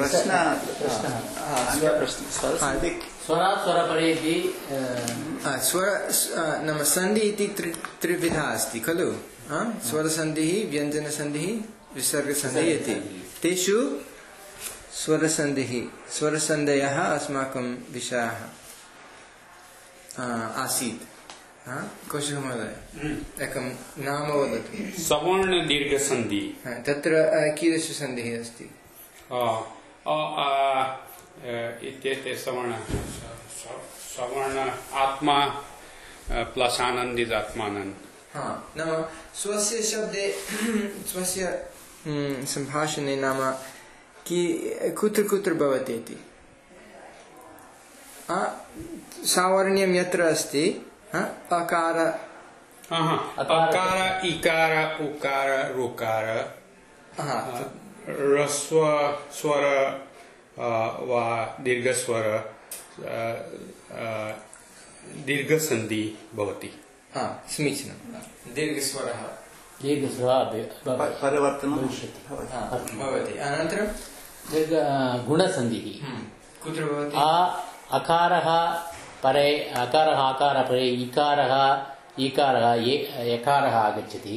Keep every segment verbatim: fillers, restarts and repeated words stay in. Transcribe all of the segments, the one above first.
प्रश्न स्वरात् स्वरपरेऽपि स्वर नाम सन्धि इति त्रिविधा अस्ति खलु स्वरसन्धिः व्यञ्जनसन्धिः विसर्गसन्धिः इति तेषु स्वरसन्धिः स्वरसन्धयः अस्माकं विषयः आसीत् कौशिक महोदय एकं नाम वदतु सवर्ण दीर्घसन्धि तत्र कीदृशी सन्धिः अस्ति इत्येते सवर्ण सवर्ण आत्मा प्लस आनन्दित आत्मानन् नाम स्वस्य शब्दे स्वस्य सम्भाषणे नाम कि कुत्र कुत्र भवति इति सावर्ण्यं यत्र अस्ति अकार अकार इकार उकार ऋकार ह्रस्व स्वर वा दीर्घस्वर दीर्घसन्धि भवति समीचीनं दीर्घस्वरः दीर्घस्वरः परिवर्तनं भवति अनन्तरं गुणसन्धिः कुत्र भवति अकारः परे अकारः आकारः परे इकारः ईकारः यकारः आगच्छति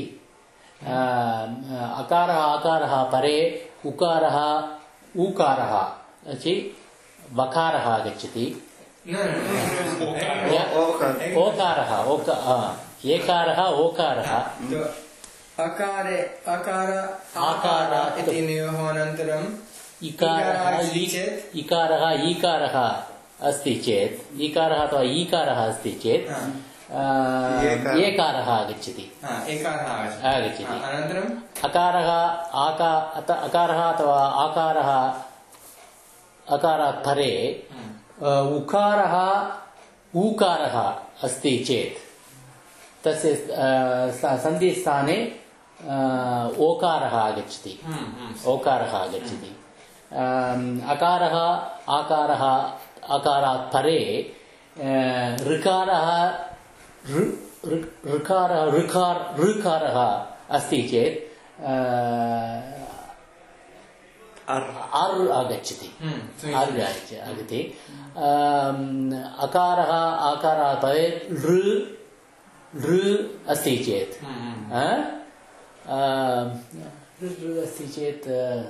अकारः आकारः परे उकारः ऊकारः वकारः आगच्छति ओकारः एकारः ओकारः अकारे अकार आकार इत्यनयोः अनन्तरं इकारः इकारः ईकारः अस्ति चेत् इकारः अथवा ईकारः अस्ति चेत् एकारः आगच्छति आगच्छति अनन्तरम् अकारः आका अकारः अथवा आकारः अकारात् परे उकारः ऊकारः अस्ति चेत् तस्य सन्धिस्थाने ओकारः आगच्छति ओकारः आगच्छति अकारः आकारः अकारात् परे ऋकारः ऋकारः ऋकार ऋकारः अस्ति चेत् अर् आगच्छति अर् आगच्छति अकारः आकारात् परे ऋ ऋ अस्ति चेत् ऋ अस्ति चेत्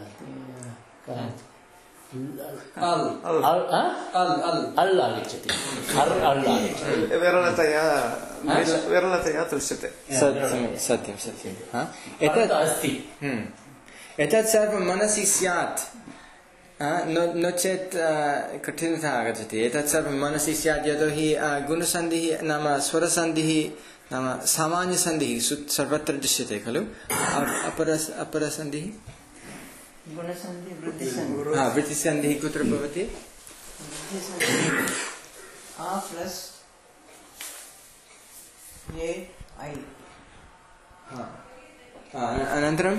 अल् आगच्छति अर् अल् आगच्छति विरलतया विरलतया दृश्यते सत्यं सत्यं सत्यं एतत् अस्ति एतत् सर्वं मनसि स्यात् नो चेत् कठिनता आगच्छति एतत् सर्वं मनसि स्यात् यतोहि गुणसन्धिः नाम स्वरसन्धिः नाम सामान्यसन्धिः सर्वत्र दृश्यते खलु अपर अपरसन्धिः गुणसन्धिः वृद्धिसन्धिः वृद्धिसन्धिः कुत्र भवति आ प्लस ए ऐ अनन्तरं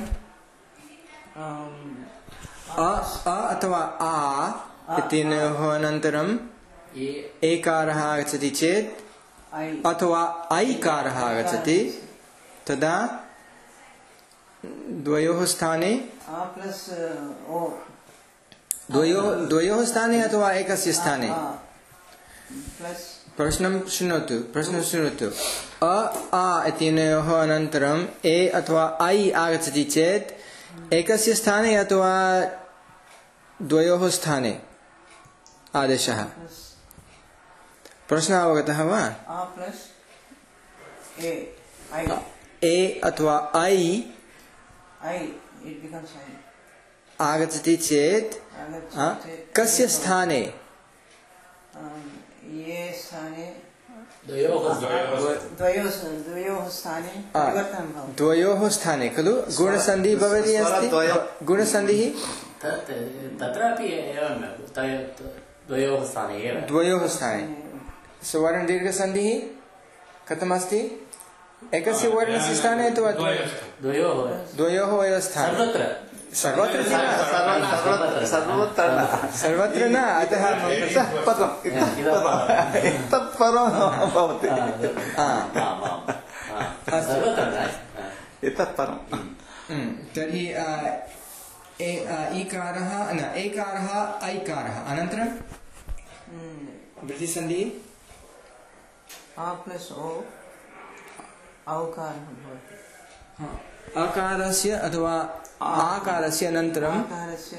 अ अथवा आ इत्यनयोः अनन्तरं एकारः आगच्छति चेत् अथवा ऐकारः आगच्छति तदा द्वयोः स्थाने द्वयोः द्वयोः स्थाने अथवा एकस्य स्थाने प्रश्नं शृणोतु प्रश्नं शृणोतु अ आ इत्यनयोः अनन्तरम् ए अथवा ऐ आगच्छति चेत् एकस्य स्थाने अथवा द्वयोः स्थाने आदेशः प्रश्नः अवगतः वा ए अथवा ऐ आगच्छति चेत् कस्य स्थाने द्वयोः स्थाने खलु गुणसन्धिः भवति अस्ति गुणसन्धिः तत्रापि द्वयोः स्थाने एव द्वयोः स्थाने सुवर्णदीर्घसन्धिः कथमस्ति एकस्य वर्णस्य स्थाने अथवा द्वयोः द्वयोः एव स्थाने सर्वत्र सर्वत्र सर्वत्र न अतः तत् परं भवति तर्हि ईकारः न एकारः ऐकारः अनन्तरं वृद्धिसन्धिः आ प्लस् ओ औकारः भवति अकारस्य अथवा आकारस्य अनन्तरम् आकारस्य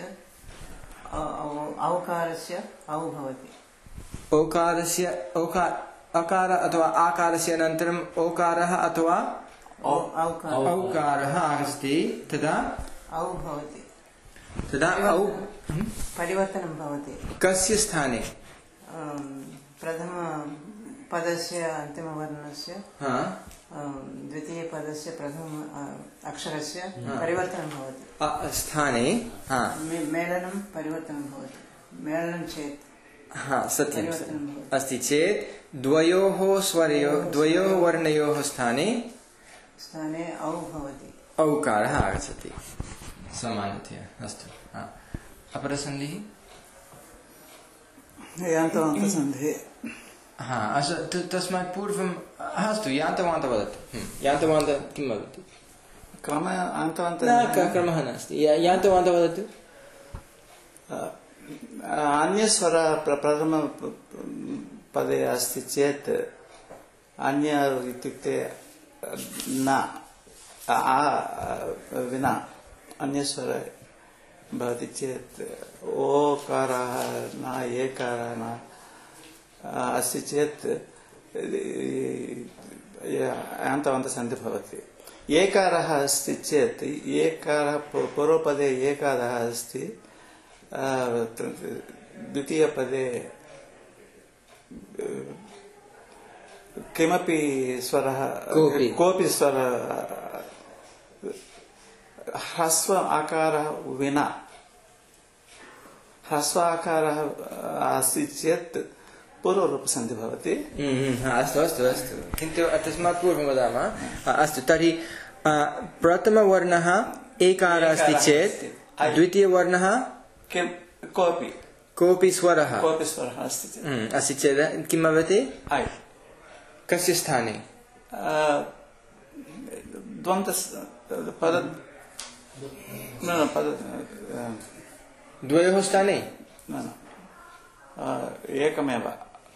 औकारस्य औ भवति ओकारस्य ओकार अकार अथवा आकारस्य अनन्तरम् ओकारः अथवा औकारः आगच्छति तदा औ भवति तदा औ परिवर्तनं भवति कस्य स्थाने प्रथम पदस्य अन्तिमवर्णस्य द्वितीयपदस्य प्रथम अक्षरस्य परिवर्तनं भवति स्थाने मेलनं परिवर्तनं भवति मेलनं चेत् हा सत्यम् अस्ति चेत् द्वयोः स्वरयोः द्वयोः वर्णयोः स्थाने स्थाने औ भवति औकारः आगच्छति सामान्यतया अस्तु अपरसन्धिः यान्तवान्तसन्धिः हा अस्तु तस्मात् पूर्वम् अस्तु यान्तवान्त वदतु यान्तवान्त किं वदति क्रम यान्तवान्त क्रमः नास्ति यान्तवान्त वदतु अन्यस्वर प्रथम पदे अस्ति चेत् अन्य इत्युक्ते न आ विना अन्यस्वर भवति चेत् ओकारः न एकारः न अस्ति चेत् यान्तवान्तसन्धिः भवति एकारः अस्ति चेत् एकारः पूर्वपदे एकारः अस्ति द्वितीयपदे किमपि स्वरः कोऽपि स्वरः ह्रस्व आकारः विना ह्रस्व आकारः अस्ति चेत् पूर्वरूपसन्धिः भवति अस्तु अस्तु अस्तु किन्तु तस्मात् पूर्वं वदामः अस्तु तर्हि प्रथमवर्णः एकारः अस्ति चेत् द्वितीयवर्णः किं कोऽपि कोऽपि स्वरः कोऽपि स्वरः अस्ति चेत् अस्ति चेत् किं भवति ऐ कस्य स्थाने द्वन्द्व पद न न पद द्वयोः स्थाने न न एकमेव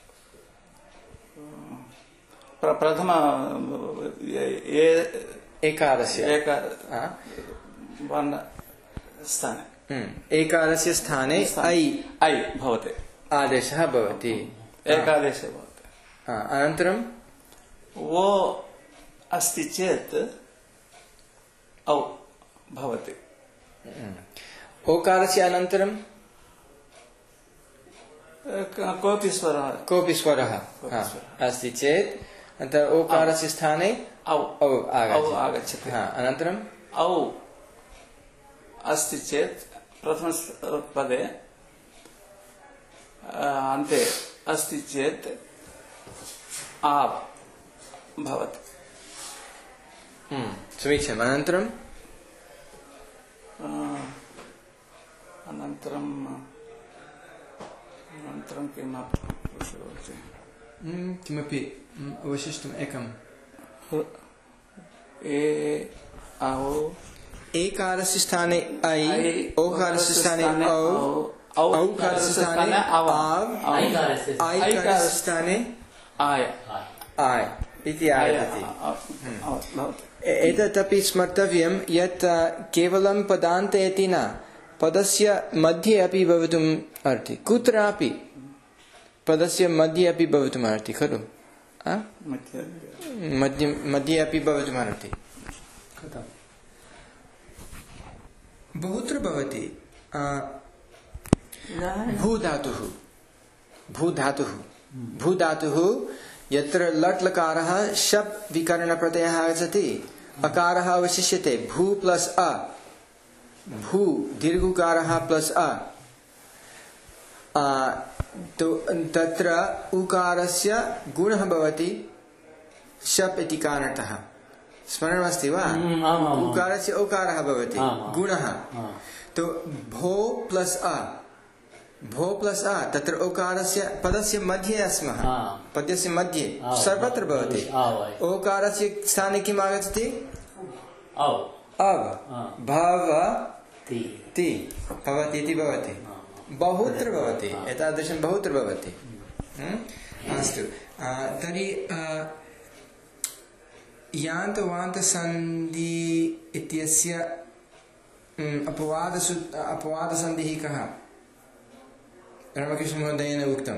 प्रथम एकारस्य एक वर्णस्थाने एकारस्य स्थाने ऐ ऐ भवति आदेशः भवति एकादेशः भवति अनन्तरं ओ अस्ति चेत् औ भवति ओकारस्य अनन्तरं कोऽपि स्वरः कोऽपि स्वरः अस्ति चेत् ओकारस्य स्थाने औ औ आगच्छति अनन्तरं औ अस्ति चेत् प्रथमपदे अन्ते अस्ति चेत् आव् भवति समीचीनम् अनन्तरं अनन्तरं अनन्तरं किम् किमपि अवशिष्टम् एकम् ए औ एकारस्य स्थाने ऐ ओकारस्य स्थाने औ औकारस्य स्थाने आव् ऐकारस्य स्थाने आय आय इति आगच्छति एतदपि स्मर्तव्यं यत् केवलं पदान्ते इति न पदस्य मध्ये अपि भवितुम् अर्हति कुत्रापि पदस्य मध्ये अपि भवितुम् अर्हति खलु मध्ये मध्ये अपि भवितुम् अर्हति बहुत्र भवति भूधातुः भूधातुः भूधातुः यत्र लट् लकारः शप् विकरणप्रत्ययः आगच्छति अकारः अवशिष्यते भू प्लस् अ भू दीर्घकारः प्लस् अ तो तत्र उकारस्य गुणः भवति शप् इति कारणतः स्मरणमस्ति वा उकारस्य ओकारः भवति गुणः तो भो प्लस् अ भो प्लस् अ तत्र ओकारस्य पदस्य मध्ये अस्मः पदस्य मध्ये सर्वत्र भवति ओकारस्य स्थाने किम् आगच्छति अव् भव ति भवति इति भवति बहुत्र भवति एतादृशं बहुत्र भवति अस्तु तर्हि यान्त वान्त सन्धि इत्यस्य अपवादसु अपवादसन्धिः कः रामकृष्णमहोदयेन उक्तं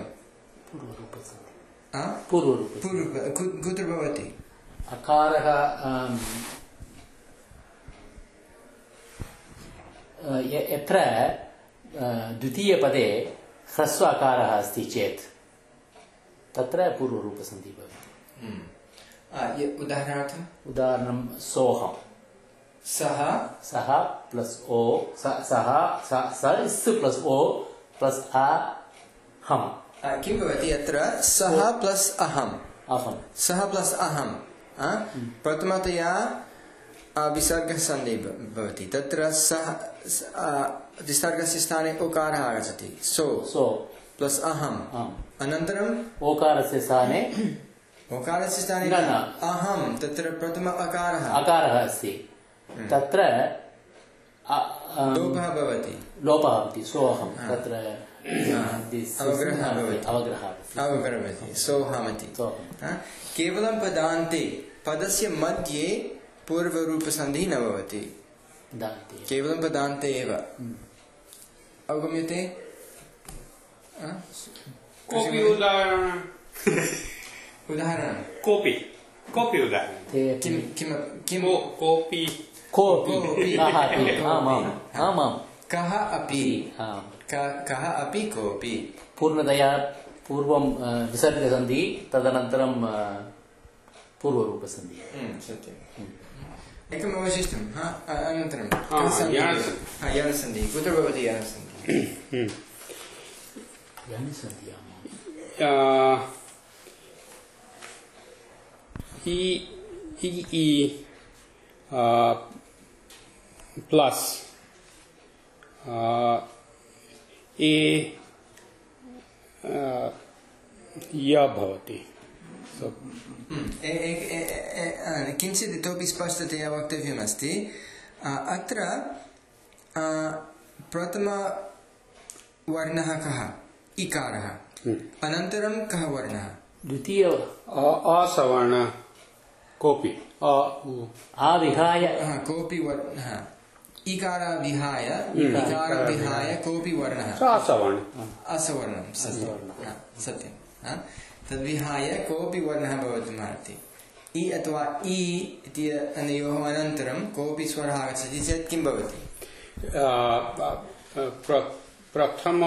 पूर्वरूप कुत्र भवति अकारः यत्र द्वितीयपदे ह्रस्व अकारः अस्ति चेत् तत्र पूर्वरूपसन्धिः भवति उदाहरणार्थम् उदाहरणं सोहं सः सः प्लस् ओ सः स प्लस् ओ प्लस् अ हम किं भवति अत्र सः प्लस् अहम् अहं सः प्लस् अहं प्रथमतया विसर्गसन्धिः भवति तत्र सः विसर्गस्य स्थाने ओकारः आगच्छति सो सो प्लस् अहम् अनन्तरम् ओकारस्य स्थाने ओकारस्य स्थाने अहं तत्र प्रथम अकारः अकारः अस्ति तत्र लोपः भवति लोपः भवति सोऽहं तत्र अवग्रहः भवति अवग्रहः भवति सोऽहमिति केवलं पदान्ते पदस्य मध्ये पूर्वरूपसन्धिः न भवति केवलं पदान्ते एव अवगम्यते कोऽपि उदाहरणं उदाहरणं कोऽपि कोऽपि उदाहरणं किं किं किं कोऽपि कोऽपि आमां कः अपि कः अपि कोऽपि पूर्णतया पूर्वं विसर्गसन्धिः तदनन्तरं पूर्वरूपसन्धिः सत्यम् एकम् अवशिष्टं अनन्तरं यानसन्धिः कुत्र भवति यानसन्धिः यानसन्धिः इ इ इ प्लस् ए य भवति किञ्चित् इतोपि स्पष्टतया वक्तव्यमस्ति अत्र प्रथमवर्णः कः इकारः अनन्तरं कः वर्णः द्वितीय असवर्णः कोऽपि आविहाय कोऽपि वर्णः इकारः विहाय इकारः विहाय कोऽपि वर्णः असवर्णः असवर्णं सत्यं सत्यं तद्विहाय कोऽपि वर्णः भवितुमर्हति इ अथवा इ इति अनयोः अनन्तरं कोऽपि स्वरः आगच्छति चेत् किं भवति प्रथम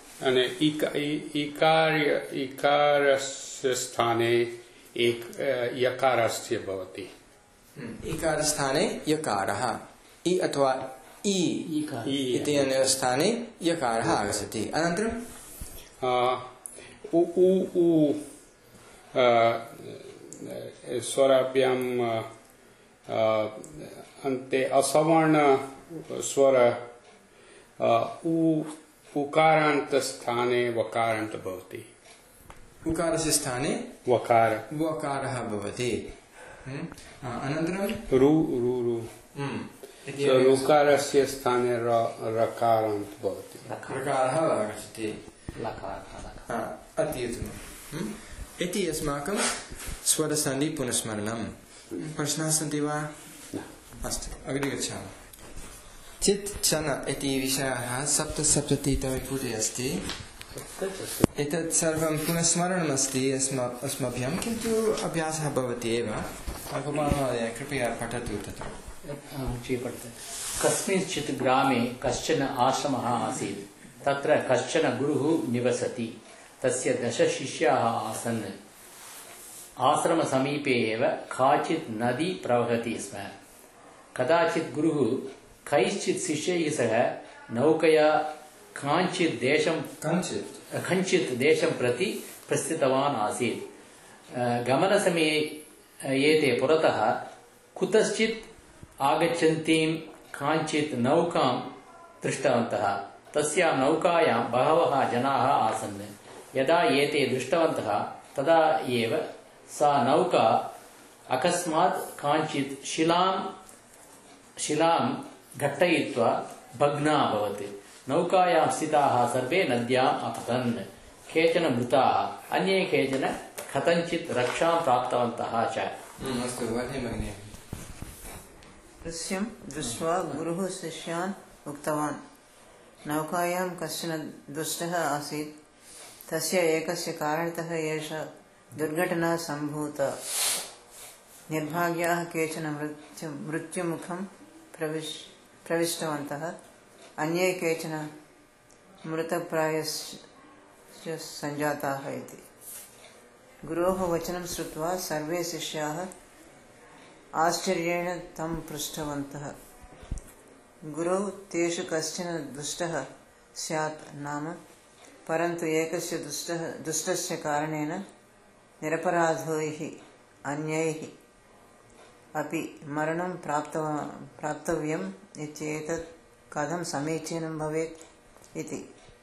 इकारस्य स्थाने एक यकारस्य भवति इकारस्थाने यकारः इ अथवा इ इति अनयोः स्थाने यकारः आगच्छति अनन्तरं उ उ उ स्वराभ्यां अन्ते असवर्ण स्वर उ उकारान्त स्थाने वकारान्त भवति उकारस्य स्थाने वकार वकारः भवति अनन्तरं रु रु रु ऋकारस्य स्थाने रकारान्त भवति रकारः आगच्छति अति उत्तमम् इति अस्माकं स्वरसन्धि पुनस्मरणं प्रश्नाः सन्ति वा अस्तु अग्रे गच्छामः चित् चन इति विषयः सप्तसप्ततितमे पुटे अस्ति एतत् सर्वं पुनस्मरणमस्ति अस्मा अस्मभ्यं किन्तु अभ्यासः भवति एव कुमारमहोदय कृपया पठतु तत्र कस्मिंश्चित् ग्रामे कश्चन आश्रमः आसीत् तत्र कश्चन गुरुः निवसति तस्य दश शिष्याः आसन् आश्रमसमीपे एव काचित् नदी प्रवहति स्म कदाचित् गुरुः कैश्चित् शिष्यैः सह नौकया काञ्चित् देशं कञ्चित् कञ्चित् देशं प्रति प्रस्थितवान् आसीत् गमनसमये एते पुरतः कुतश्चित् आगच्छन्तीं काञ्चित् नौकां दृष्टवन्तः तस्यां नौकायां बहवः जनाः आसन् यदा एते दृष्टवन्तः तदा एव सा नौका अकस्मात् काञ्चित् शिलां शिलां घट्टयित्वा भग्ना अभवत्। नौकायां स्थिताः सर्वे नद्याम् अपतन्। केचन मृताः, अन्ये केचन कथञ्चित् रक्षां प्राप्तवन्तः च। अस्तु भगिनी। दृश्यं दृष्ट्वा गुरुः शिष्यान् उक्तवान्, नौकायां कश्चन दुष्टः आसीत्, तस्य एकस्य कारणतः एषा दुर्घटना सम्भूता। निर्भाग्याः केचन मृत्यु मृत्युमुखं प्रविश प्रविष्टवन्तः, अन्ये केचन मृतप्रायश्च सञ्जाताः इति। गुरोः वचनं श्रुत्वा सर्वे शिष्याः आश्चर्येण तं पृष्टवन्तः, गुरौ तेषु कश्चन दुष्टः स्यात् नाम, परन्तु एकस्य दुष्टः दुष्टस्य कारणेन निरपराधैः अन्यैः अपि मरणं प्राप्तव प्राप्तव्यम् इत्येतत् कथं समीचीनं भवेत् इति।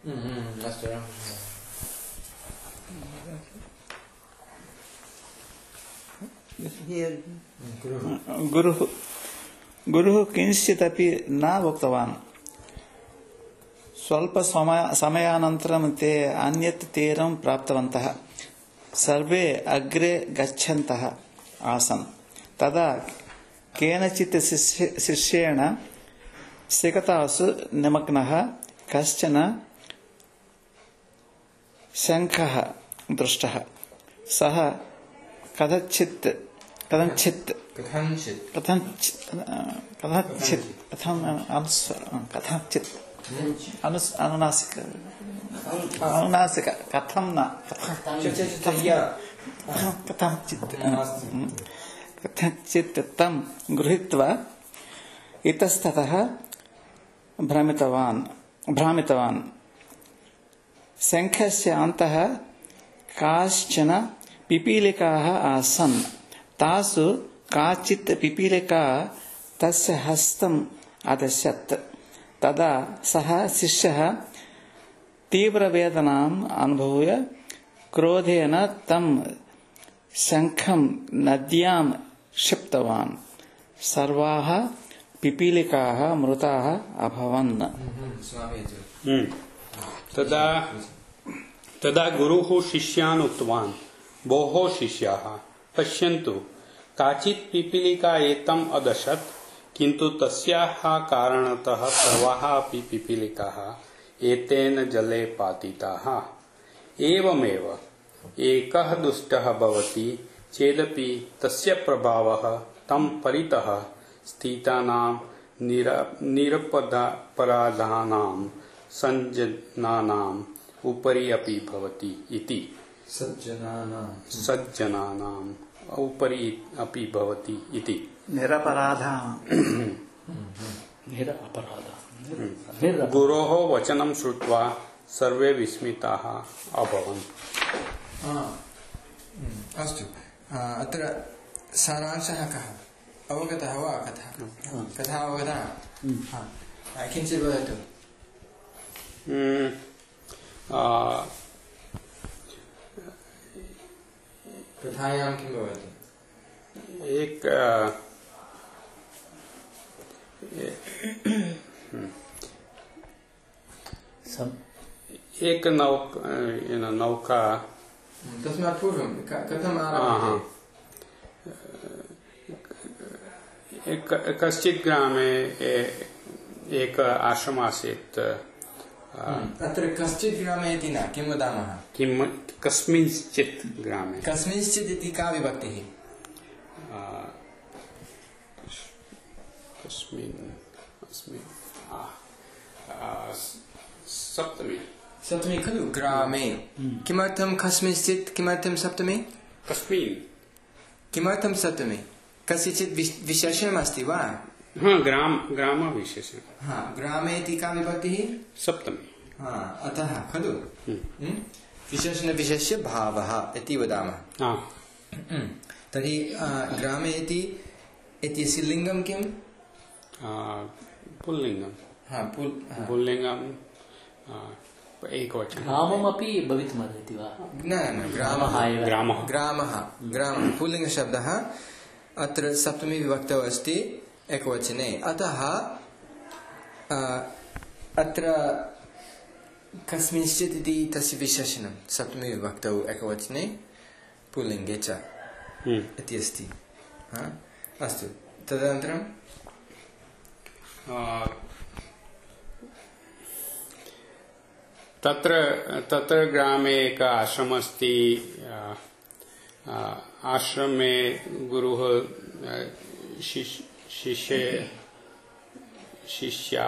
गुरुः गुरुः किञ्चिदपि न उक्तवान्। स्वल्प समय समयानन्तरं ते अन्यत् तीरं प्राप्तवन्तः। सर्वे अग्रे गच्छन्तः आसन्। तदा केनचित् शिष्येण सिकतासु निमग्नः कश्चन शङ्खः दृष्टः। सः कथञ्चित् कथञ्चित् कथञ्चित् कथञ्चित् कथञ्चित् कथम् कथञ्चित् अनुस अनुनासिक अनुनासिक कथं न कथञ्चित् कथञ्चित् तं गृहीत्वा इतस्ततः भ्रमितवान् भ्रामितवान्। शङ्खस्य अन्तः काश्चन पिपीलिकाः आसन्। तासु काचित् पिपीलिका तस्य हस्तम् अदशत्। तदा सः शिष्यः तीव्रवेदनाम् अनुभूय क्रोधेन तं शङ्खं नद्यां क्षिप्तवान्। सर्वाः पिपीलिकाः मृताः अभवन्। तदा तदा गुरुः शिष्यान् उक्तवान्, भोः शिष्याः, पश्यन्तु, काचित् पिपीलिका एतम् अदशत्, किन्तु तस्याः कारणतः सर्वाः अपि पिपीलिकाः एतेन जले पातिताः। एवमेव एकः दुष्टः भवति चेदपि तस्य प्रभावः तं परितः स्थितानां निरपराधानां सज्जनानाम् उपरि अपि भवति इति। सज्जनानां सज्जनानाम् उपरि अपि भवति इति। निरपराधानां निरपराधानां। गुरोः वचनं श्रुत्वा सर्वे विस्मिताः अभवन्। अस्तु, अत्र सारांशः कः? अवगतः वा कथा? कथा अवगता? किञ्चित् वदतु। कथायां किं भवति? एक एक नौका नौका तस्मात् पूर्वं कथम् आरभ्यते? एक कश्चित् ग्रामे एक आश्रम आसीत्। अत्र कश्चित् ग्रामे इति न, किं वदामः? किं कस्मिंश्चित् ग्रामे। कस्मिंश्चित् इति का विभक्तिः? कस्मिन् अस्मिन् सप्तमी सप्तमी खलु? ग्रामे। किमर्थं कस्मिंश्चित्, किमर्थं सप्तमी? कस्मिन् किमर्थं सप्तमी? कस्यचित् विशेषणम् अस्ति वा? हाँ, ग्राम ग्राम विशेषण। हाँ, ग्रामे इति का विभक्तिः? सप्तमी। हाँ, अतः खलु विशेषणविशेष्य भावः इति वदामः। हाँ। तर्हि ग्रामे इति इत्यस्य लिङ्गं किम्? पुल्लिङ्गं। हाँ, पुल् पुल्लिङ्गं एकवचनं। ग्राममपि भवितुमर्हति वा? न न, ग्रामः एव। ग्रामः ग्रामः ग्रामः पुल्लिङ्गशब्दः अत्र सप्तमी विभक्तौ अस्ति एकवचने। अतः अत्र कस्मिंश्चित् इति तस्य विशेषणं सप्तमी विभक्तौ एकवचने पुल्लिङ्गे च इति अस्ति। अस्तु, तदनन्तरं तत्र तत्र ग्रामे एक आश्रम अस्ति। आश्रमे गुरुः शिष्य शिष्या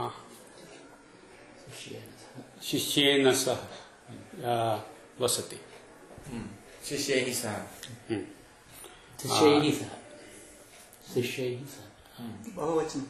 शिष्येन सह वसति। शिष्यैः सह शिष्यैः सह शिष्यैः सह बहुवचनं।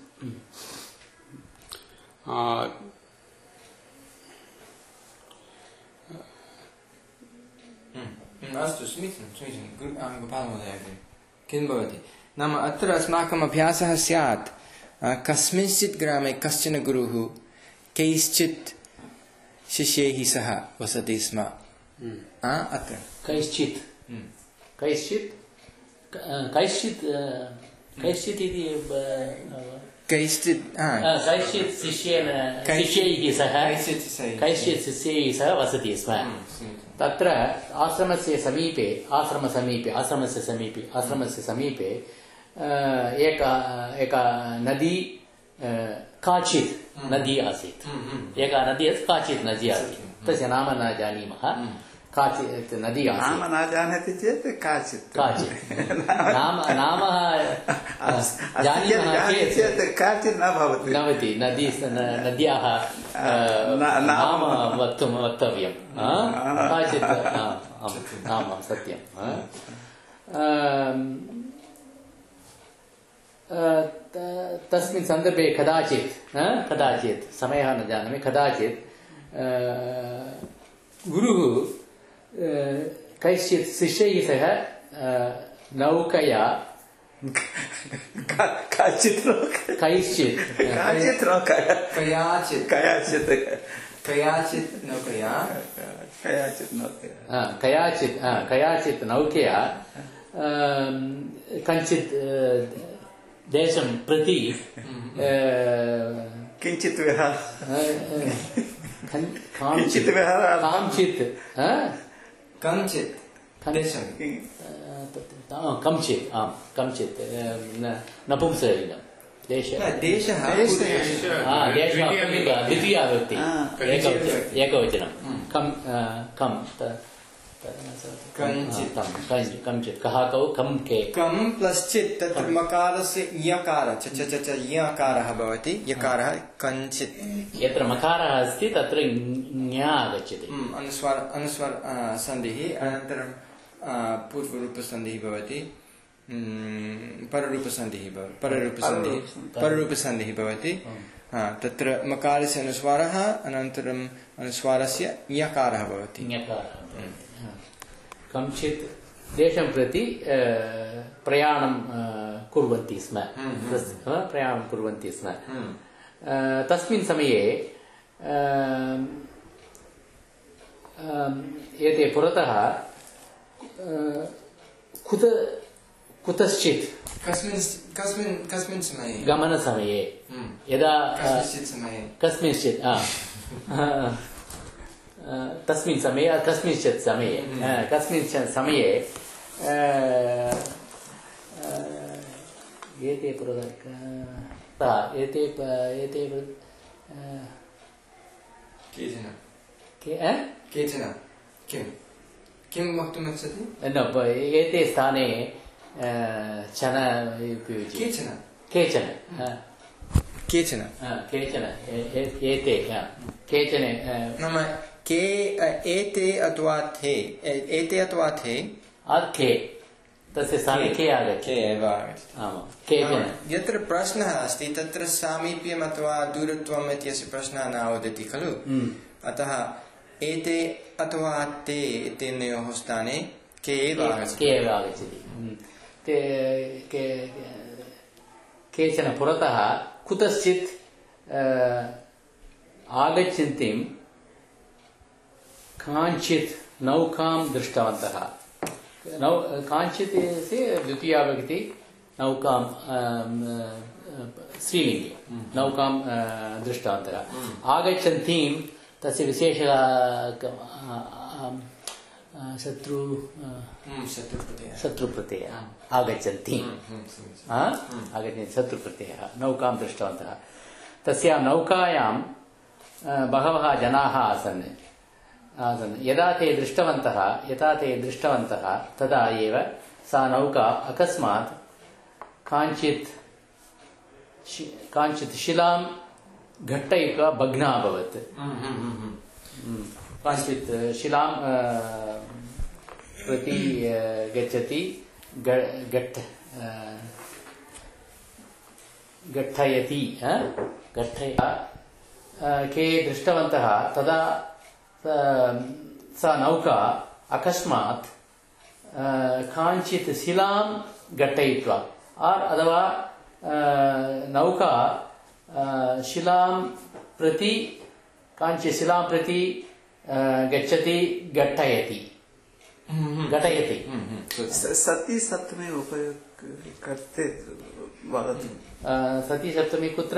अस्तु, समीचीनं समीचीनं। अहं गोपालमहोदय किं भवति नाम अत्र अस्माकम् अभ्यासः स्यात् कस्मिंश्चित् ग्रामे कश्चन गुरुः कैश्चित् शिष्यैः सह वसति स्म। अत्र कैश्चित् कैश्चित् कैश्चित् कैश्चित् इति कैश्चित् कैश्चित् शिष्येन शिष्यैः सह कैश्चित् शिष्यैः सह वसति स्म। तत्र आश्रमस्य समीपे आश्रमसमीपे आश्रमस्य समीपे आश्रमस्य समीपे एका एका नदी काचित् नदी आसीत्। एका नदी अस्ति, काचित् नदी आसीत्। तस्य नाम न जानीमः। काचित् नदी आसीत्। नाम न जानाति चेत् काचित् काचित् नाम नाम जानीमः चेत् काचित् न भवति भवति। नदी नद्याः नाम वक्तुं वक्तव्यं। काचित् नाम सत्यं। तस्मिन् सन्दर्भे कदाचित् कदाचित् समयः न जानामि, कदाचित् गुरुः कैश्चित् शिष्यैः सह नौकया काचित् कैश्चित् काचित् नौकया कयाचित् कयाचित् कयाचित् नौकया कयाचित् नौकया कयाचित् कयाचित् नौकया कञ्चित् देशं प्रति किञ्चित् विहार काञ्चित् काञ्चित् कञ्चित् देशं कञ्चित् आम् कञ्चित् नपुंसकलिङ्गं देशः देशः द्वितीया विभक्ति एकवचनं कं कं कञ्चित् कः कौ कं के कं प्लस् चित् तत्र मकारस्य यकारः च च च यकारः भवति। यकारः कञ्चित्। यत्र मकारः अस्ति तत्र ञा आगच्छति। अनुस्वार अनुस्वार सन्धिः अनन्तरं पूर्वरूपसन्धिः भवति। पररूपसन्धिः भवति पररूपसन्धिः पररूपसन्धिः भवति। तत्र मकारस्य अनुस्वारः अनन्तरम् अनुस्वारस्य यकारः भवति। कञ्चित् देशं प्रति प्रयाणं कुर्वन्ति स्म प्रयाणं कुर्वन्ति स्म। तस्मिन् समये एते पुरतः कुत कुतश्चित् कस्मिन् कस्मिन् कस्मिन् समये गमनसमये यदा कस्मिंश्चित् समये कस्मिंश्चित् तस्मिन् समये कस्मिंश्चित् समये कस्मिंश्चित् समये एते पुरतः एते एते केचन के केचन किं किं वक्तुमिच्छति? न एते स्थाने चन उपयुज्य केचन केचन केचन केचन एते केचन नाम के एते अथवा थे एते अथवा थे खे तस्य स्थाने के आगच्छति के एव आगच्छति। आमां केचन यत्र प्रश्नः अस्ति तत्र सामीप्यम् अथवा दूरत्वम् इत्यस्य प्रश्नः न वदति खलु। अतः एते अथवा ते इत्यनयोः स्थाने के एव आगच्छति के एव आगच्छति। ते के केचन पुरतः कुतश्चित् आगच्छन्तीं काञ्चित् नौकां दृष्टवन्तः। नौ काञ्चित् द्वितीया विभक्ति नौकां स्त्रीलिङ्गे नौकां दृष्टवन्तः आगच्छन्तीं तस्य विशेषः शत्रु शत्रुप्रत्ययः शत्रुप्रत्ययः आगच्छन्ति आगच्छन्ति शत्रुप्रत्ययः नौकां दृष्टवन्तः तस्यां नौकायां बहवः जनाः आसन् आसन् यदा ते दृष्टवन्तः यदा ते दृष्टवन्तः तदा एव सा नौका अकस्मात् काञ्चित् काञ्चित् शिलां घट्टयित्वा भग्ना अभवत् काञ्चित् शिलां प्रति गच्छति घट् घट्टयति घट्टय के दृष्टवन्तः तदा सा नौका अकस्मात् काञ्चित् शिलां घट्टयित्वा अथवा नौका शिलां प्रति काञ्चित् शिलां प्रति गच्छति घट्टयति घटयति सती सप्तमी उपयोग करते वदतु सती सप्तमी कुत्र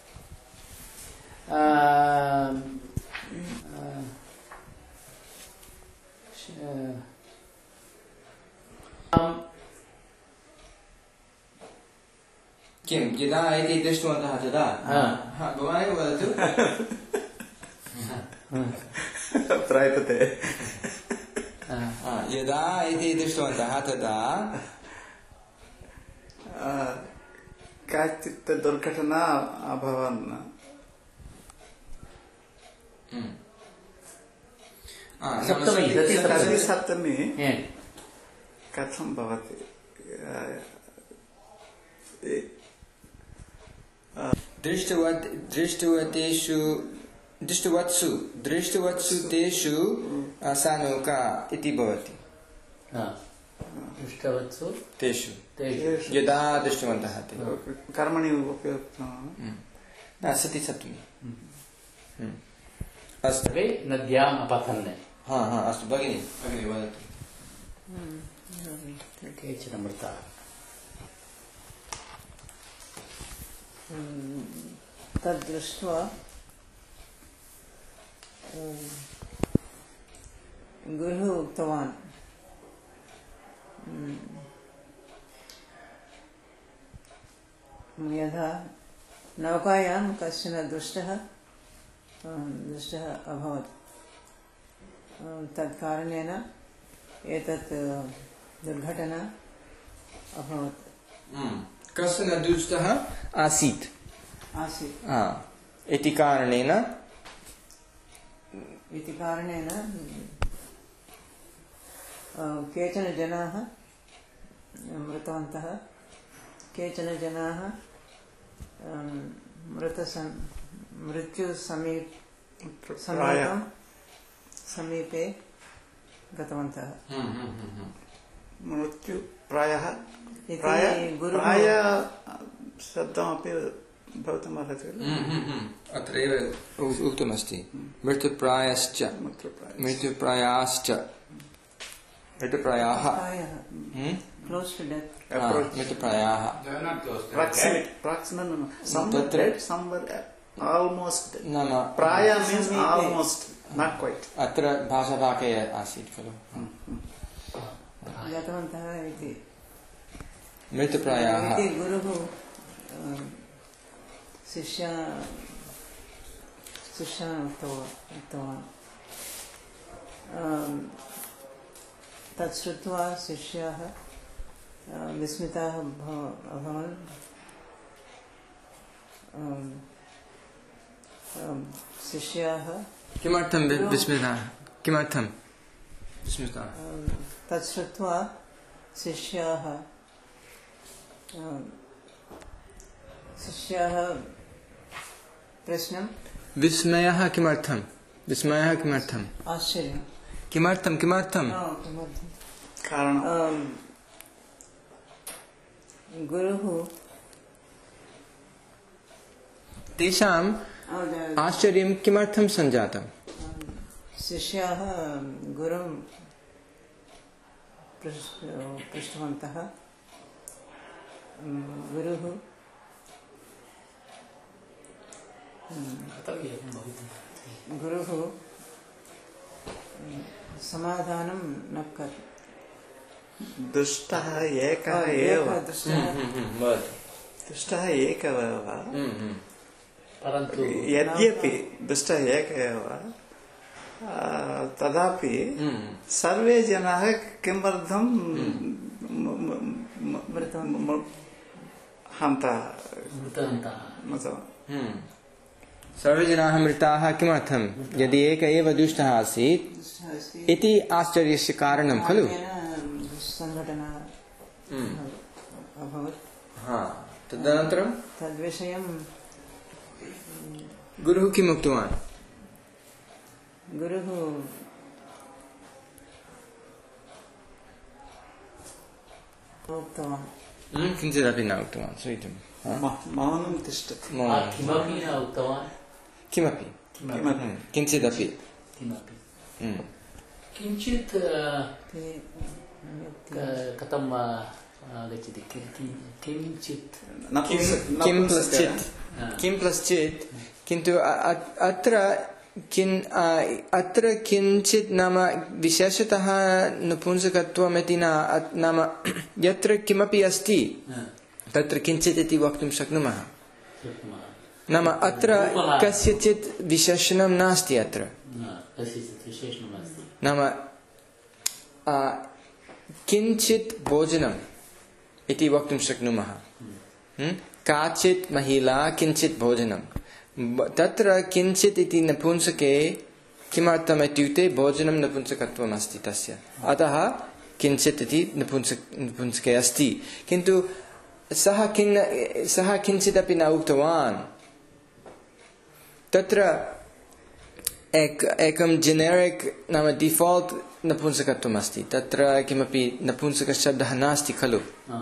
किं यदा इति दृष्टवन्तः तदा भवानेव वदतु प्रयतते यदा इति दृष्टवन्तः तदा काचित् दुर्घटना अभवन् सप्तमी सती सप्तमी कथं भवति दृष्टवत् दृष्टवतेषु दृष्टवत्सु दृष्टवत्सु तेषु सा नौका इति भवति दृष्टवत्सु तेषु यदा दृष्टवन्तः ते कर्मणि उपयुक्तं सती सप्तमी अस्तु नद्याम् अपतन् हा हा अस्तु भगिनी भगिनी वदतु केचन मृताः तद्दृष्ट्वा गुरुः उक्तवान् यदा नौकायां कश्चन दुष्टः दुष्टः अभवत् तत्कारणेन एतत् दुर्घटना अभवत् कश्चन दुष्टः आसीत् आसीत् इति कारणेन इति कारणेन केचन जनाः मृतवन्तः केचन जनाः मृतसन् मृत्युसमीप समीपं समीपे गतवन्तः मृत्यु प्रायः प्राय शब्दमपि भवितुमर्हति अत्रैव उक्तमस्ति मृत्युप्रायश्च मृत्युप्रायाश्च मृत्युप्रायाः close to death मृत्युप्रायाः somewhere almost no no praya means almost not quite अत्र भाषावाक्ये आसीत् खलु गतवन्तः इति मृत्युप्रायाः इति गुरुः शिष्य शिष्यान् उक्तवान् तत् श्रुत्वा शिष्याः विस्मिताः अभवन् शिष्याः किमर्थं विस्मिताः किमर्थं विस्मिताः तत् श्रुत्वा शिष्याः शिष्याः प्रश्नं विस्मयः किमर्थं विस्मयः किमर्थम् आश्चर्यं किमर्थं किमर्थं कारणं गुरुः तेषाम् आश्चर्यं किमर्थं सञ्जातं शिष्याः गुरुं पृष्टवन्तः गुरुः गुरुः समाधानं न करोति। दुष्टः एकः एव, दुष्टः एकः एव, परन्तु यद्यपि दुष्टः एकः एव तदापि सर्वे जनाः किमर्थं हन्तः सर्वे जनाः मृताः किमर्थं? यदि एक एव दुष्टः आसीत् इति आश्चर्यस्य कारणं खलु? सङ्घटना अभवत्। तदनन्तरं तद्विषयं गुरुः किम् उक्तवान्? गुरुः उक्तवान् किञ्चिदपि न उक्तवान्। श्रूयते मौनं तिष्ठति, किमपि न उक्तवान्, किमपि किञ्चिदपि किञ्चित् कथं आगच्छति? किञ्चित् किं प्लस् चित् किं प्लस् चित् किन्तु अत्र किन् अत्र किञ्चित् नाम विशेषतः नपुंसकत्वम् इति न, नाम यत्र किमपि अस्ति तत्र किञ्चित् इति वक्तुं शक्नुमः। नाम अत्र कस्यचित् विशेषणं नास्ति। अत्र नाम किञ्चित् भोजनम् इति वक्तुं शक्नुमः। काचित् महिला किञ्चित् भोजनं, तत्र किञ्चित् इति नपुंसके किमर्थम् इत्युक्ते भोजनं नपुंसकत्वम् अस्ति तस्य, अतः किञ्चित् इति नपुंसक नपुंसके अस्ति। किन्तु सः किन् सः किञ्चिदपि न उक्तवान्। तत्र एक एकं जेनेरिक् नाम डिफाल्ट् नपुंसकत्वम् अस्ति, तत्र किमपि नपुंसकशब्दः नास्ति खलु?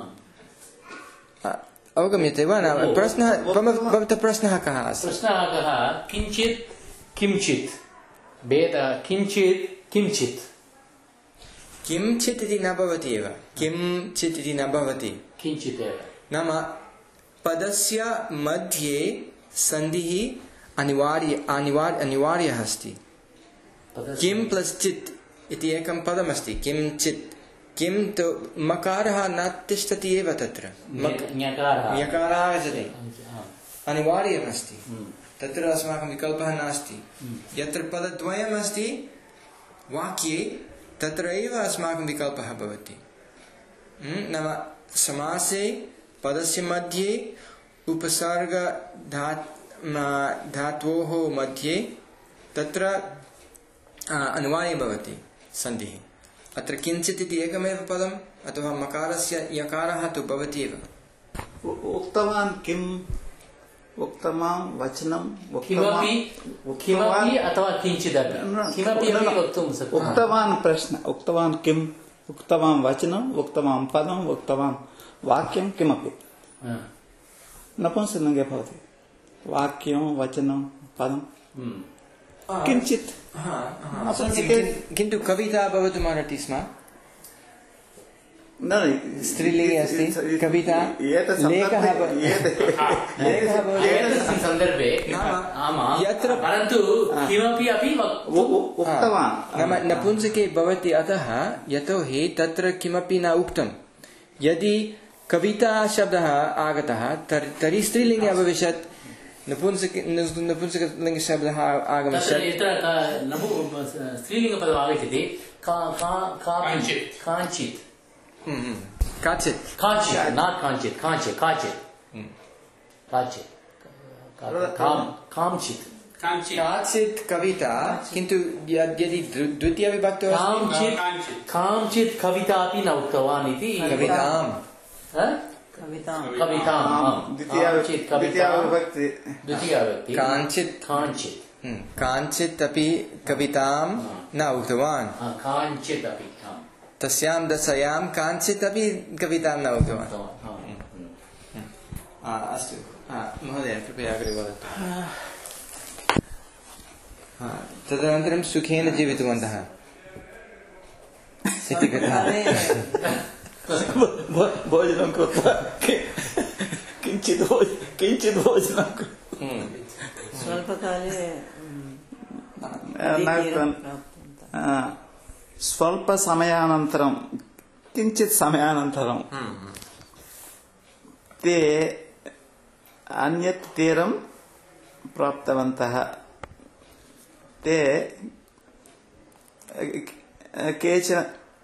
अवगम्यते वा? न प्रश्नः भवतः प्रश्नः कः अस्ति? प्रश्नः कः? किञ्चित् किञ्चित् भेद, किञ्चित् किञ्चित् किञ्चित् इति न भवति एव, किञ्चित् इति न भवति, किञ्चित् एव। नाम पदस्य मध्ये सन्धिः अनिवार्य अनिवार्य अनिवार्यः अस्ति। किं प्लस् चित् इति एकं पदमस्ति, किञ्चित्। किं तु मकारः न तिष्ठति एव तत्र, यकारः आगच्छति, अनिवार्यमस्ति। तत्र अस्माकं विकल्पः नास्ति। यत्र पदद्वयम् अस्ति वाक्ये तत्र एव अस्माकं विकल्पः भवति। नाम समासे पदस्य मध्ये उपसर्ग धातोः मध्ये तत्र अनिवार्यं भवति सन्धिः। अत्र किञ्चित् इति एकमेव पदम्, अथवा मकारस्य यकारः तु भवति एव। उक्तवान् किम्, उक्तवान् वचनं, किमपि किमपि अथवा किञ्चिदपि किमपि वक्तुं शक्नुमः। उक्तवान् प्रश्न, उक्तवान् किम्, उक्तवान् वचनम्, उक्तवान् पदम्, उक्तवान् वाक्यं किमपि नपुंसकलिङ्गे भवति। वाक्यं वचनं पदं किञ्चित्। किन्तु कविता भवितुम् अर्हति स्म, स्त्रीलिङ्गे अस्ति कविता, लेखः सन्दर्भे यत्र परन्तु किमपि अपि उक्तवान् नाम नपुंसके भवति, अतः यतोहि तत्र किमपि न उक्तं। यदि कविता शब्दः आगतः तर्हि स्त्रीलिङ्गे अभविष्यत्, नपुंसक नपुंसकलिङ्ग शब्दः आगमिष्यत्। स्त्रीलिङ्गपदम् आगच्छति काञ्चित् काचित् काचित् नाट् काञ्चित् काञ्चित् काचित् काचित् काञ्चित् काचित् कविता, किन्तु यदि द्वितीयविभक्तौ काञ्चित् काञ्चित् कविता अपि न उक्तवान् इति। कविताम् काञ्चित् काञ्चित् काञ्चित् अपि कवितां न उक्तवान्। काञ्चित् अपि तस्यां दशायां काञ्चित् अपि कवितां न उक्तवान्। अस्तु महोदय, कृपया अग्रे वदतु। तदनन्तरं सुखेन जीवितवन्तः इति कथा। भोजनं कृत्वा किञ्चित् किञ्चित् भोजनं स्वल्पकाले स्वल्प समयानन्तरं किञ्चित् समयानन्तरं ते अन्यत् तीरं प्राप्तवन्तः। ते केचन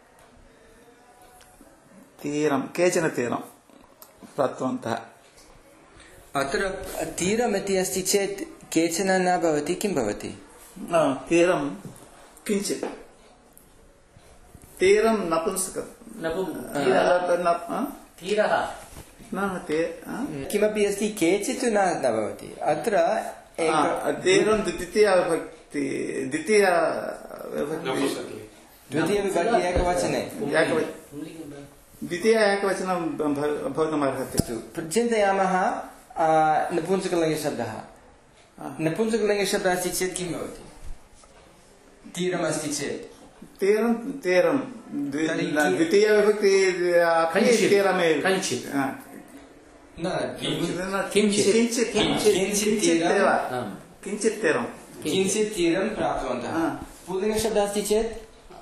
तीरं केचन तीरं प्राप्तवन्तः। अत्र तीरमिति अस्ति चेत् केचन न भवति, किं भवति? तीरं किञ्चित् तीरं नपुंसक तीरः किमपि अस्ति, केचित् न भवति। अत्र तीरं द्वितीया विभक्ति द्वितीया द्वितीयविभक्ति एकवचने द्वितीया एकवचनं भवितुमर्हति। चिन्तयामः नपुंसकलिङ्गशब्दः नपुंसकलिङ्गशब्दः अस्ति चेत् किं भवति? तीरमस्ति चेत् तीरं तीरं द्वितीया विभक्ति तीरमेव किञ्चित् किञ्चित् तीरं किञ्चित् तीरं प्राप्तवन्तः। पुल्लिङ्गशब्दः अस्ति चेत्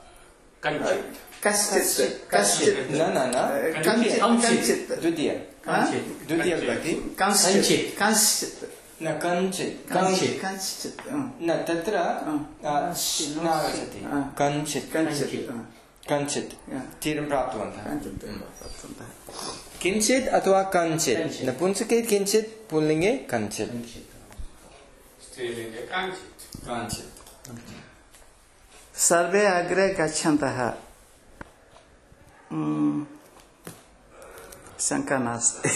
कश्चित् कश्चित् न न न कञ्चित् द्वितीय द्वितीय विभक्ति कञ्चित् कञ्चित् न कञ्चित् कञ्चित् कञ्चित् न तत्र नागच्छति। कञ्चित् कञ्चित् कञ्चित् तीरं प्राप्तवन्तः। किञ्चित् अथवा कञ्चित्, नपुंसके किञ्चित्, पुल्लिङ्गे कञ्चित्, स्त्रीलिङ्गे काञ्चित्। सर्वे अग्रे गच्छन्तः। शङ्का नास्ति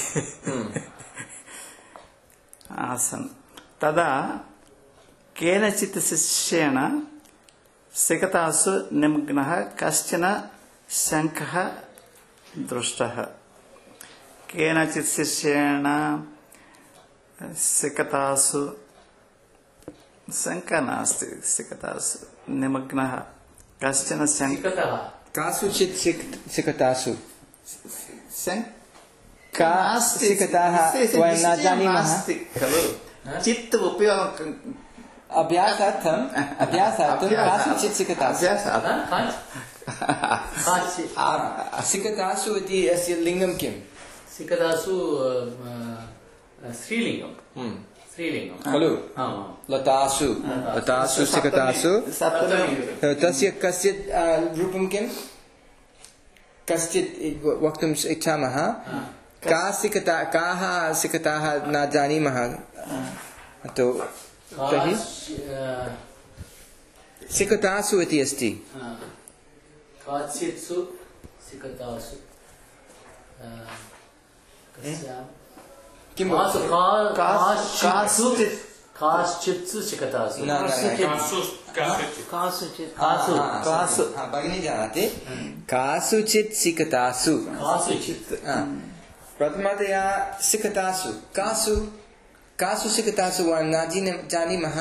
आसन्। तदा केनचित् शिष्येण सिकतासु निमग्नः कश्चन शङ्खः दृष्टः। केनचित् शिष्येण सिकतासु शङ्का नास्ति, सिकतासु निमग्नः कश्चन शङ्खः कासुचित् सिकतासु का सिकताः वयं न जानीमः खलु। चित् उपयोगं अभ्यासार्थम् अभ्यासार्थं कासुचित् सिकतासु सिकतासु इति अस्य लिङ्गं किम्? सिकतासु स्त्रीलिङ्गं स्त्रीलिङ्गं खलु। लतासु लतासु सिकतासु तस्य कश्चित् रूपं किम्? कश्चित् वक्तुम् इच्छामः। का सिकता काः सिकताः न जानीमः, तो तर्हि सिकतासु इति अस्ति। काचित्सु सिकतासु किं काश्चित्सु सिकतासु भगिनी जानाति। कासुचित् सिकतासु प्रथमतया सिकतासु कासु कासु सिकतासु वयं न जानीमः।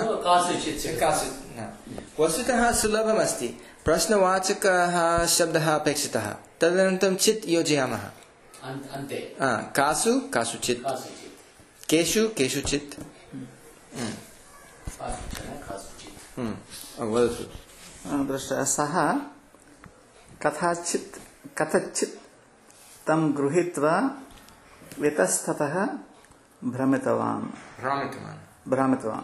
वस्तुतः सुलभमस्ति। प्रश्नवाचकः शब्दः अपेक्षितः, तदनन्तरं चित् योजयामः अन्ते। कासु कासुचित्, केषु केषुचित्। वदतु। दृष्टः सः कथाचित् कथचित् तं गृहीत्वा इतस्ततः भ्रमितवान् भ्रामितवान् भ्रामितवान्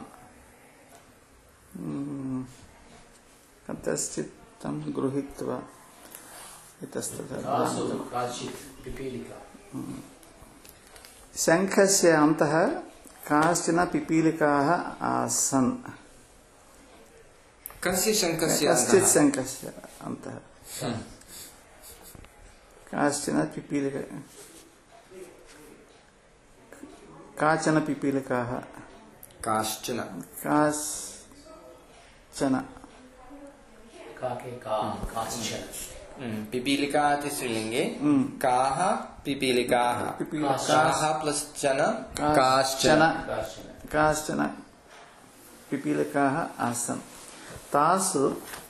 कथचित् तं गृहीत्वा इतस्ततः शङ्खस्य अन्तः काश्चन पिपीलिकाः आसन्। कस्य शङ्खस्य? कश्चित् शङ्खस्य अन्तः काश्चन पिपीलिका काचन पिपीलिकाः काश्चन काश्चन पिपीलिका इति स्त्रीलिङ्गे। काः पिपीलिकाः, काः प्लस् चन काश्चन काश्चन पिपीलिकाः आसन्। तासु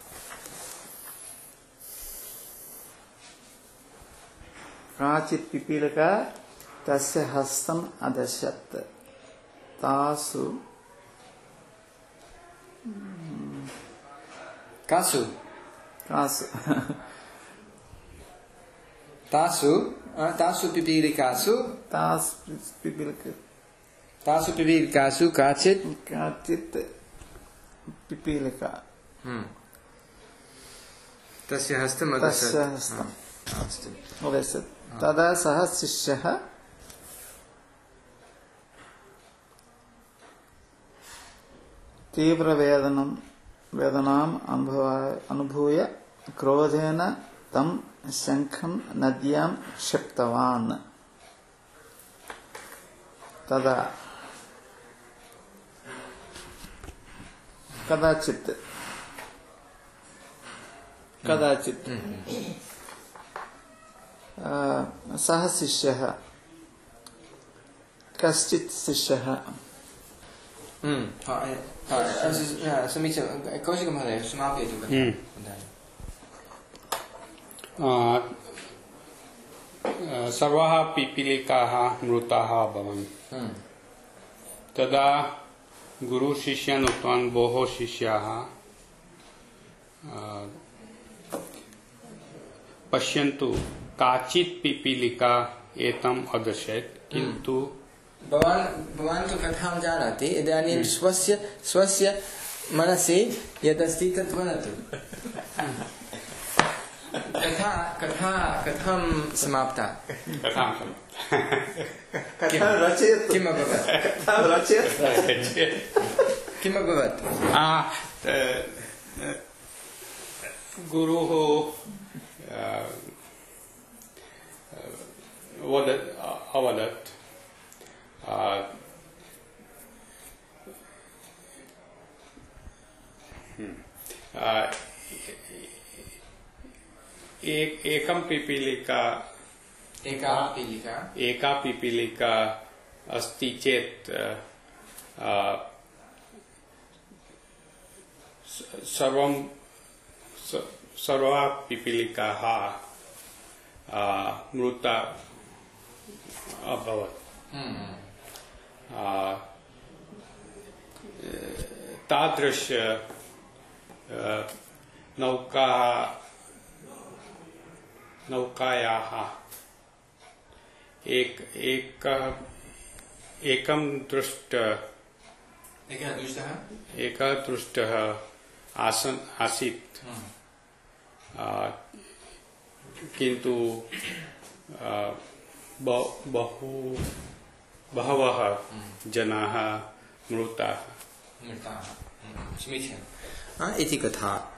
काचित् पिपीलिका तस्य हस्तम् अदशत्। तासु कासु कासु तासु तासु पिपीलिकासु तासु पिपीलिका तासु पिपीलिकासु काचित् काचित् पिपीलिका तस्य हस्तम् तस्य हस्तम् अवसत् तदा सः शिष्यः तीव्रवेदनं वेदनाम् अनुभूय क्रोधेन तं शङ्खं नद्यां क्षिप्तवान्। तदा कदाचित् कदाचित् सः शिष्यः कश्चित् शिष्यः समीचीनं कौशिकमहोदय समापयतु। सर्वाः पिपीलिकाः मृताः अभवन्। तदा गुरुशिष्यान् उक्तवान् भोः शिष्याः पश्यन्तु काचित् पिपीलिका एतम् अदर्शयत् किन्तु भवान् भवान् तु कथां जानाति इदानीं स्वस्य स्वस्य मनसि यदस्ति तत् वदतु। कथा कथा कथं समाप्ता कथा रचयतु किम् अभवत् कथा रचयतु किम् अभवत् गुरुः वदत् अवदत् एक एकं पिपीलिका एका पिपीलिका एका पिपीलिका अस्ति चेत् सर्वं सर्वाः पिपीलिकाः मृता अभवत्। तादृश नौका नौकायाः एक एक एकं दृष्ट एकः दृष्टः एकः दृष्टः आसन् आसीत् किन्तु बहु बहवः जनाः मृताः मृताः समीचीनम् इति कथा।